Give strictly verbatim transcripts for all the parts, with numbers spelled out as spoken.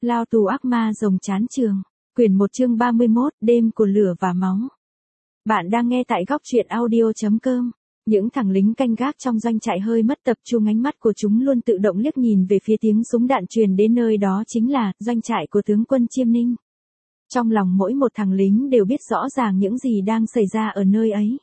Lao tù ác ma rồng chán trường. Quyển một chương ba mươi mốt, đêm của lửa và máu. Bạn đang nghe tại góc truyện audio chấm com. Những thằng lính canh gác trong doanh trại hơi mất tập trung, ánh mắt của chúng luôn tự động liếc nhìn về phía tiếng súng đạn truyền đến, nơi đó chính là doanh trại của tướng quân Chiêm Ninh. Trong lòng mỗi một thằng lính đều biết rõ ràng những gì đang xảy ra ở nơi ấy.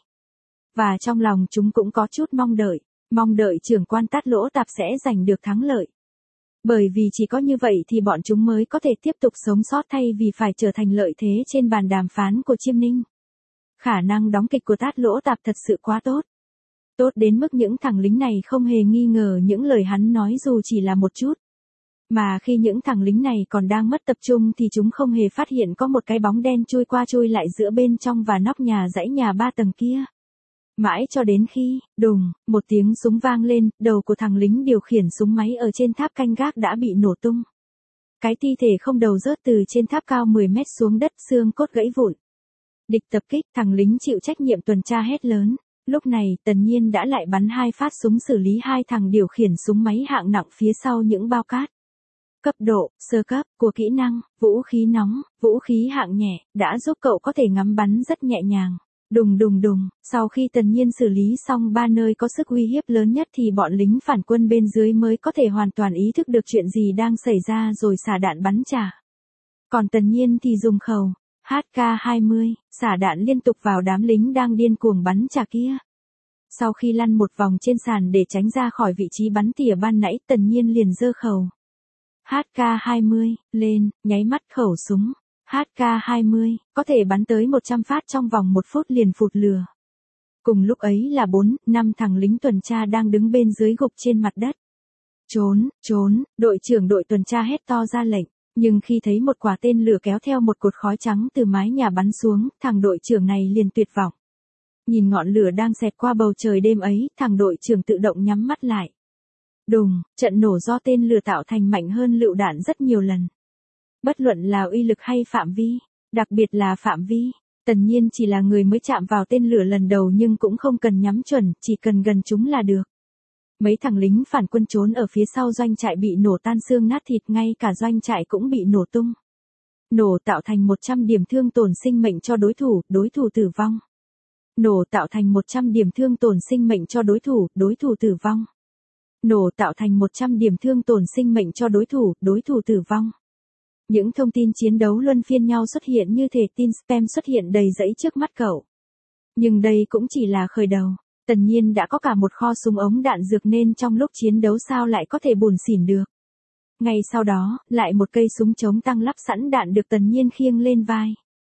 Và trong lòng chúng cũng có chút mong đợi, mong đợi trưởng quan Tát Lỗ Tạp sẽ giành được thắng lợi. Bởi vì chỉ có như vậy thì bọn chúng mới có thể tiếp tục sống sót thay vì phải trở thành lợi thế trên bàn đàm phán của Chiêm Ninh. Khả năng đóng kịch của Tát Lỗ Tạp thật sự quá tốt. Tốt đến mức những thằng lính này không hề nghi ngờ những lời hắn nói dù chỉ là một chút. Mà khi những thằng lính này còn đang mất tập trung thì chúng không hề phát hiện có một cái bóng đen chui qua chui lại giữa bên trong và nóc nhà dãy nhà ba tầng kia. Mãi cho đến khi, đùng, một tiếng súng vang lên, đầu của thằng lính điều khiển súng máy ở trên tháp canh gác đã bị nổ tung. Cái thi thể không đầu rớt từ trên tháp cao mười mét xuống đất, xương cốt gãy vụn. Địch tập kích, thằng lính chịu trách nhiệm tuần tra hét lớn. Lúc này, Tần Nhiên đã lại bắn hai phát súng xử lý hai thằng điều khiển súng máy hạng nặng phía sau những bao cát. Cấp độ, sơ cấp, của kỹ năng, vũ khí nóng, vũ khí hạng nhẹ, đã giúp cậu có thể ngắm bắn rất nhẹ nhàng. Đùng đùng đùng, sau khi Tần Nhiên xử lý xong ba nơi có sức uy hiếp lớn nhất thì bọn lính phản quân bên dưới mới có thể hoàn toàn ý thức được chuyện gì đang xảy ra rồi xả đạn bắn trả. Còn Tần Nhiên thì dùng khẩu H K hai mươi, xả đạn liên tục vào đám lính đang điên cuồng bắn trả kia. Sau khi lăn một vòng trên sàn để tránh ra khỏi vị trí bắn tỉa ban nãy, Tần Nhiên liền giơ khẩu H K hai mươi lên, nháy mắt khẩu súng H K hai mươi, có thể bắn tới một trăm phát trong vòng một phút liền phụt lửa. Cùng lúc ấy là bốn, năm thằng lính tuần tra đang đứng bên dưới gục trên mặt đất. Trốn, trốn, đội trưởng đội tuần tra hét to ra lệnh, nhưng khi thấy một quả tên lửa kéo theo một cột khói trắng từ mái nhà bắn xuống, thằng đội trưởng này liền tuyệt vọng. Nhìn ngọn lửa đang xẹt qua bầu trời đêm ấy, thằng đội trưởng tự động nhắm mắt lại. Đùng, trận nổ do tên lửa tạo thành mạnh hơn lựu đạn rất nhiều lần. Bất luận là uy lực hay phạm vi, đặc biệt là phạm vi, Tần Nhiên chỉ là người mới chạm vào tên lửa lần đầu nhưng cũng không cần nhắm chuẩn, chỉ cần gần chúng là được. Mấy thằng lính phản quân trốn ở phía sau doanh trại bị nổ tan xương nát thịt, ngay cả doanh trại cũng bị nổ tung. Nổ tạo thành một trăm điểm thương tổn sinh mệnh cho đối thủ, đối thủ tử vong. Nổ tạo thành một trăm điểm thương tổn sinh mệnh cho đối thủ, đối thủ tử vong. Nổ tạo thành một trăm điểm thương tổn sinh mệnh cho đối thủ, đối thủ tử vong. Những thông tin chiến đấu luân phiên nhau xuất hiện như thể tin spam xuất hiện đầy dẫy trước mắt cậu. Nhưng đây cũng chỉ là khởi đầu. Tần Nhiên đã có cả một kho súng ống đạn dược nên trong lúc chiến đấu sao lại có thể buồn xỉn được. Ngay sau đó, lại một cây súng chống tăng lắp sẵn đạn được Tần Nhiên khiêng lên vai.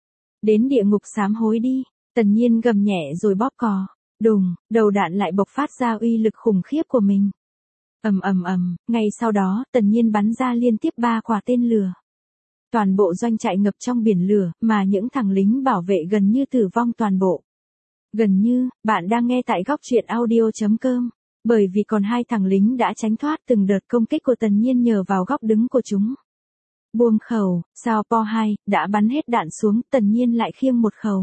Đến địa ngục sám hối đi, Tần Nhiên gầm nhẹ rồi bóp cò. Đùng, đầu đạn lại bộc phát ra uy lực khủng khiếp của mình. Ầm ầm ầm, ngay sau đó, Tần Nhiên bắn ra liên tiếp ba quả tên lửa. Toàn bộ doanh trại ngập trong biển lửa, mà những thằng lính bảo vệ gần như tử vong toàn bộ. Gần như, bạn đang nghe tại góc truyện audio chấm com, bởi vì còn hai thằng lính đã tránh thoát từng đợt công kích của Tần Nhiên nhờ vào góc đứng của chúng. Buông khẩu, Sao Po hai, đã bắn hết đạn xuống, Tần Nhiên lại khiêng một khẩu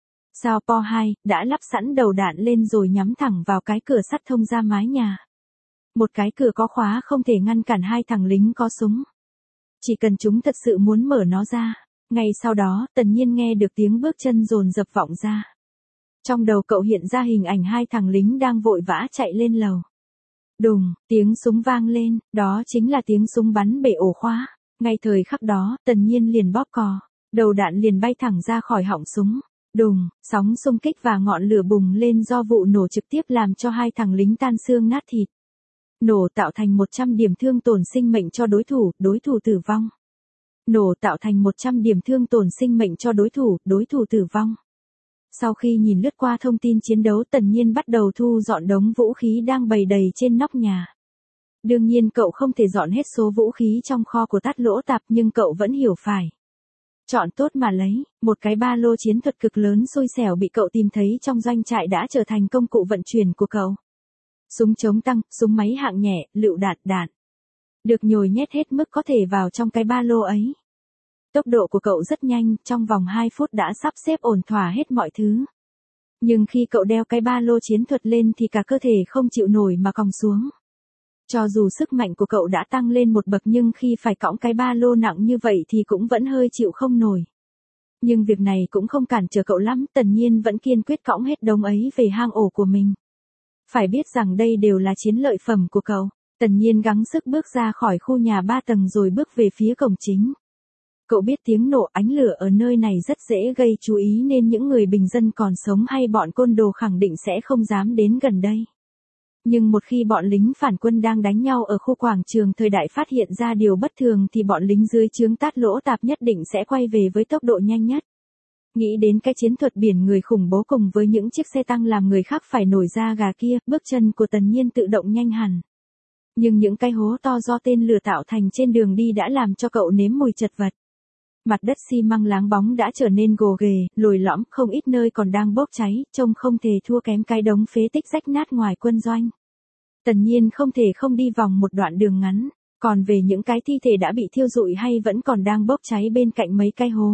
Sao Po hai, đã lắp sẵn đầu đạn lên rồi nhắm thẳng vào cái cửa sắt thông ra mái nhà. Một cái cửa có khóa không thể ngăn cản hai thằng lính có súng. Chỉ cần chúng thật sự muốn mở nó ra. Ngay sau đó, Tần Nhiên nghe được tiếng bước chân dồn dập vọng ra. Trong đầu cậu hiện ra hình ảnh hai thằng lính đang vội vã chạy lên lầu. Đùng, tiếng súng vang lên, đó chính là tiếng súng bắn bể ổ khóa. Ngay thời khắc đó, Tần Nhiên liền bóp cò, đầu đạn liền bay thẳng ra khỏi họng súng. Đùng, sóng xung kích và ngọn lửa bùng lên do vụ nổ trực tiếp làm cho hai thằng lính tan xương nát thịt. Nổ tạo thành một trăm điểm thương tổn sinh mệnh cho đối thủ, đối thủ tử vong. Nổ tạo thành một trăm điểm thương tổn sinh mệnh cho đối thủ, đối thủ tử vong. Sau khi nhìn lướt qua thông tin chiến đấu, Tần Nhiên bắt đầu thu dọn đống vũ khí đang bày đầy trên nóc nhà. Đương nhiên cậu không thể dọn hết số vũ khí trong kho của Tát Lỗ Tạp, nhưng cậu vẫn hiểu phải chọn tốt mà lấy. Một cái ba lô chiến thuật cực lớn xui xẻo bị cậu tìm thấy trong doanh trại đã trở thành công cụ vận chuyển của cậu. Súng chống tăng, súng máy hạng nhẹ, lựu đạn, đạn được nhồi nhét hết mức có thể vào trong cái ba lô ấy. Tốc độ của cậu rất nhanh, trong vòng hai phút đã sắp xếp ổn thỏa hết mọi thứ. Nhưng khi cậu đeo cái ba lô chiến thuật lên thì cả cơ thể không chịu nổi mà còng xuống. Cho dù sức mạnh của cậu đã tăng lên một bậc nhưng khi phải cõng cái ba lô nặng như vậy thì cũng vẫn hơi chịu không nổi. Nhưng việc này cũng không cản trở cậu lắm, Tần Nhiên vẫn kiên quyết cõng hết đống ấy về hang ổ của mình. Phải biết rằng đây đều là chiến lợi phẩm của cậu. Tần Nhiên gắng sức bước ra khỏi khu nhà ba tầng rồi bước về phía cổng chính. Cậu biết tiếng nổ ánh lửa ở nơi này rất dễ gây chú ý nên những người bình dân còn sống hay bọn côn đồ khẳng định sẽ không dám đến gần đây. Nhưng một khi bọn lính phản quân đang đánh nhau ở khu quảng trường thời đại phát hiện ra điều bất thường thì bọn lính dưới trướng Tát Lỗ Tạp nhất định sẽ quay về với tốc độ nhanh nhất. Nghĩ đến cái chiến thuật biển người khủng bố cùng với những chiếc xe tăng làm người khác phải nổi da gà kia, bước chân của Tần Nhiên tự động nhanh hẳn. Nhưng những cái hố to do tên lửa tạo thành trên đường đi đã làm cho cậu nếm mùi chật vật. Mặt đất xi măng láng bóng đã trở nên gồ ghề, lồi lõm, không ít nơi còn đang bốc cháy, trông không thể thua kém cái đống phế tích rách nát ngoài quân doanh. Tần Nhiên không thể không đi vòng một đoạn đường ngắn, còn về những cái thi thể đã bị thiêu rụi hay vẫn còn đang bốc cháy bên cạnh mấy cái hố.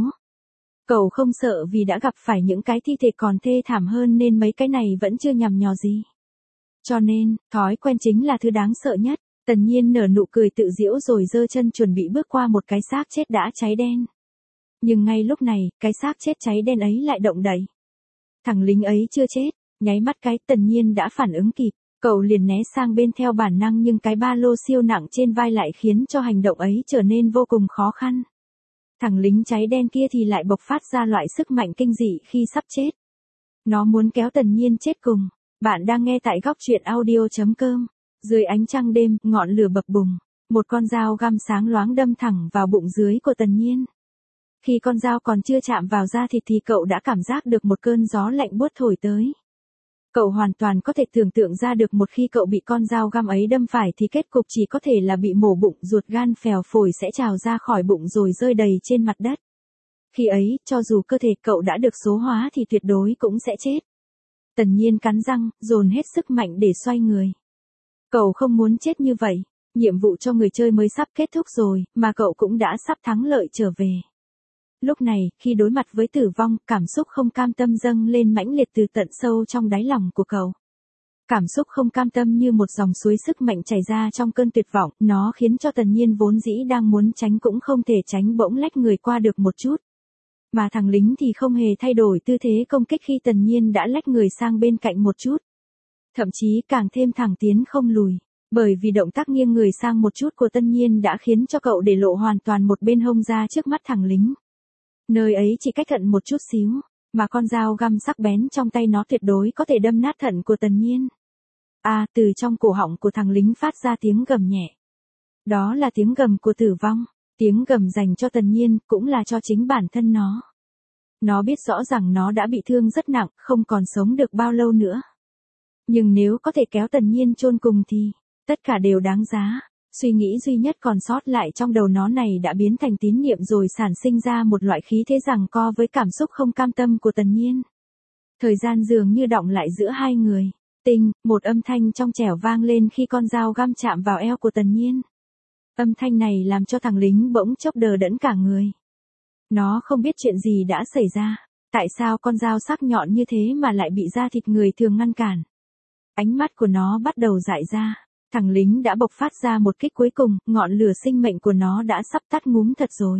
Cậu không sợ vì đã gặp phải những cái thi thể còn thê thảm hơn nên mấy cái này vẫn chưa nhằm nhò gì. Cho nên, thói quen chính là thứ đáng sợ nhất. Tần Nhiên nở nụ cười tự giễu rồi giơ chân chuẩn bị bước qua một cái xác chết đã cháy đen. Nhưng ngay lúc này, cái xác chết cháy đen ấy lại động đậy. Thằng lính ấy chưa chết, nháy mắt cái Tần Nhiên đã phản ứng kịp, cậu liền né sang bên theo bản năng nhưng cái ba lô siêu nặng trên vai lại khiến cho hành động ấy trở nên vô cùng khó khăn. Thằng lính cháy đen kia thì lại bộc phát ra loại sức mạnh kinh dị khi sắp chết. Nó muốn kéo Tần Nhiên chết cùng. Bạn đang nghe tại góc truyện audio chấm com. Dưới ánh trăng đêm, ngọn lửa bập bùng. Một con dao găm sáng loáng đâm thẳng vào bụng dưới của Tần Nhiên. Khi con dao còn chưa chạm vào da thịt thì cậu đã cảm giác được một cơn gió lạnh buốt thổi tới. Cậu hoàn toàn có thể tưởng tượng ra được một khi cậu bị con dao găm ấy đâm phải thì kết cục chỉ có thể là bị mổ bụng, ruột gan phèo phổi sẽ trào ra khỏi bụng rồi rơi đầy trên mặt đất. Khi ấy, cho dù cơ thể cậu đã được số hóa thì tuyệt đối cũng sẽ chết. Tần Nhiên cắn răng, dồn hết sức mạnh để xoay người. Cậu không muốn chết như vậy, nhiệm vụ cho người chơi mới sắp kết thúc rồi, mà cậu cũng đã sắp thắng lợi trở về. Lúc này, khi đối mặt với tử vong, cảm xúc không cam tâm dâng lên mãnh liệt từ tận sâu trong đáy lòng của cậu. Cảm xúc không cam tâm như một dòng suối sức mạnh chảy ra trong cơn tuyệt vọng, nó khiến cho Tần Nhiên vốn dĩ đang muốn tránh cũng không thể tránh bỗng lách người qua được một chút. Mà thằng lính thì không hề thay đổi tư thế công kích khi Tần Nhiên đã lách người sang bên cạnh một chút. Thậm chí càng thêm thẳng tiến không lùi, bởi vì động tác nghiêng người sang một chút của Tần Nhiên đã khiến cho cậu để lộ hoàn toàn một bên hông ra trước mắt thằng lính. Nơi ấy chỉ cách thận một chút xíu, mà con dao găm sắc bén trong tay nó tuyệt đối có thể đâm nát thận của Tần Nhiên. À, từ trong cổ họng của thằng lính phát ra tiếng gầm nhẹ. Đó là tiếng gầm của tử vong, tiếng gầm dành cho Tần Nhiên, cũng là cho chính bản thân nó. Nó biết rõ rằng nó đã bị thương rất nặng, không còn sống được bao lâu nữa. Nhưng nếu có thể kéo Tần Nhiên chôn cùng thì, tất cả đều đáng giá. Suy nghĩ duy nhất còn sót lại trong đầu nó này đã biến thành tín niệm rồi sản sinh ra một loại khí thế giằng co với cảm xúc không cam tâm của Tần Nhiên. Thời gian dường như đọng lại giữa hai người. Tinh, một âm thanh trong trẻo vang lên khi con dao găm chạm vào eo của Tần Nhiên. Âm thanh này làm cho thằng lính bỗng chốc đờ đẫn cả người. Nó không biết chuyện gì đã xảy ra. Tại sao con dao sắc nhọn như thế mà lại bị da thịt người thường ngăn cản? Ánh mắt của nó bắt đầu dại ra. Thằng lính đã bộc phát ra một kích cuối cùng, ngọn lửa sinh mệnh của nó đã sắp tắt ngúm thật rồi.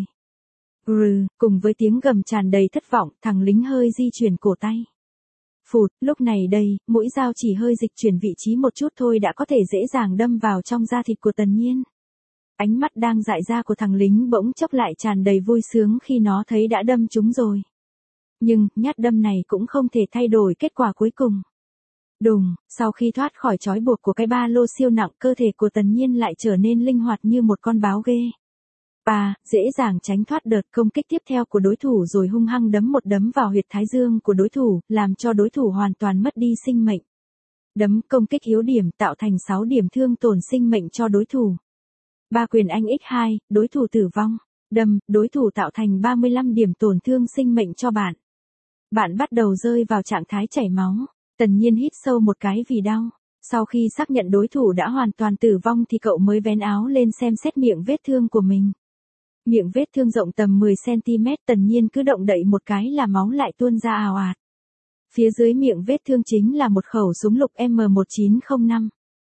Rừ, cùng với tiếng gầm tràn đầy thất vọng, thằng lính hơi di chuyển cổ tay. Phụt, lúc này đây, mũi dao chỉ hơi dịch chuyển vị trí một chút thôi đã có thể dễ dàng đâm vào trong da thịt của Tần Nhiên. Ánh mắt đang dại ra của thằng lính bỗng chốc lại tràn đầy vui sướng khi nó thấy đã đâm trúng rồi. Nhưng, nhát đâm này cũng không thể thay đổi kết quả cuối cùng. Đùng, sau khi thoát khỏi trói buộc của cái ba lô siêu nặng, cơ thể của Tần Nhiên lại trở nên linh hoạt như một con báo ghê. Bà, dễ dàng tránh thoát đợt công kích tiếp theo của đối thủ rồi hung hăng đấm một đấm vào huyệt thái dương của đối thủ, làm cho đối thủ hoàn toàn mất đi sinh mệnh. Đấm công kích yếu điểm tạo thành sáu điểm thương tổn sinh mệnh cho đối thủ. Ba quyền anh nhân hai, đối thủ tử vong. Đâm, đối thủ tạo thành ba mươi lăm điểm tổn thương sinh mệnh cho bạn. Bạn bắt đầu rơi vào trạng thái chảy máu. Tần Nhiên hít sâu một cái vì đau. Sau khi xác nhận đối thủ đã hoàn toàn tử vong thì cậu mới vén áo lên xem xét miệng vết thương của mình. Miệng vết thương rộng tầm mười xăng-ti-mét, Tần Nhiên cứ động đậy một cái là máu lại tuôn ra ào ạt. Phía dưới miệng vết thương chính là một khẩu súng lục M một chín không năm.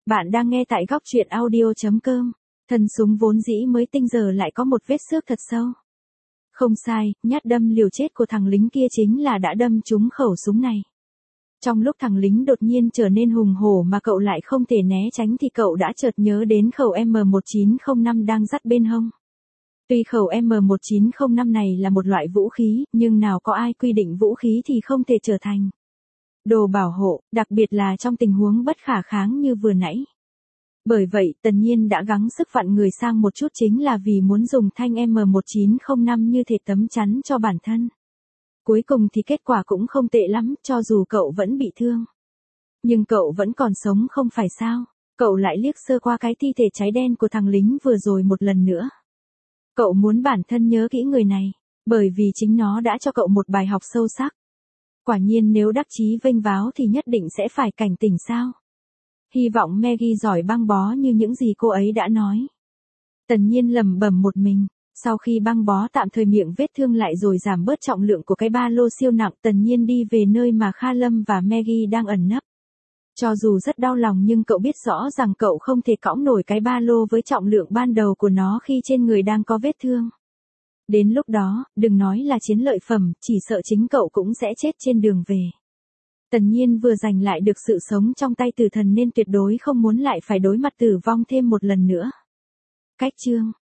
Bạn đang nghe tại góc truyện audio.com. Thân súng vốn dĩ mới tinh giờ lại có một vết xước thật sâu. Không sai, nhát đâm liều chết của thằng lính kia chính là đã đâm trúng khẩu súng này. Trong lúc thằng lính đột nhiên trở nên hùng hổ mà cậu lại không thể né tránh thì cậu đã chợt nhớ đến khẩu M một chín không năm đang dắt bên hông. Tuy khẩu M một chín không năm này là một loại vũ khí, nhưng nào có ai quy định vũ khí thì không thể trở thành đồ bảo hộ, đặc biệt là trong tình huống bất khả kháng như vừa nãy. Bởi vậy, Tần Nhiên đã gắng sức vặn người sang một chút chính là vì muốn dùng thanh M một chín không năm như thể tấm chắn cho bản thân. Cuối cùng thì kết quả cũng không tệ lắm, cho dù cậu vẫn bị thương. Nhưng cậu vẫn còn sống không phải sao? Cậu lại liếc sơ qua cái thi thể cháy đen của thằng lính vừa rồi một lần nữa. Cậu muốn bản thân nhớ kỹ người này, bởi vì chính nó đã cho cậu một bài học sâu sắc. Quả nhiên nếu đắc chí vênh váo thì nhất định sẽ phải cảnh tỉnh sao? Hy vọng Maggie giỏi băng bó như những gì cô ấy đã nói. Tần Nhiên lẩm bẩm một mình, sau khi băng bó tạm thời miệng vết thương lại rồi giảm bớt trọng lượng của cái ba lô siêu nặng, Tần Nhiên đi về nơi mà Kha Lâm và Maggie đang ẩn nấp. Cho dù rất đau lòng nhưng cậu biết rõ rằng cậu không thể cõng nổi cái ba lô với trọng lượng ban đầu của nó khi trên người đang có vết thương. Đến lúc đó, đừng nói là chiến lợi phẩm, chỉ sợ chính cậu cũng sẽ chết trên đường về. Tần Nhiên vừa giành lại được sự sống trong tay tử thần nên tuyệt đối không muốn lại phải đối mặt tử vong thêm một lần nữa. Cách chương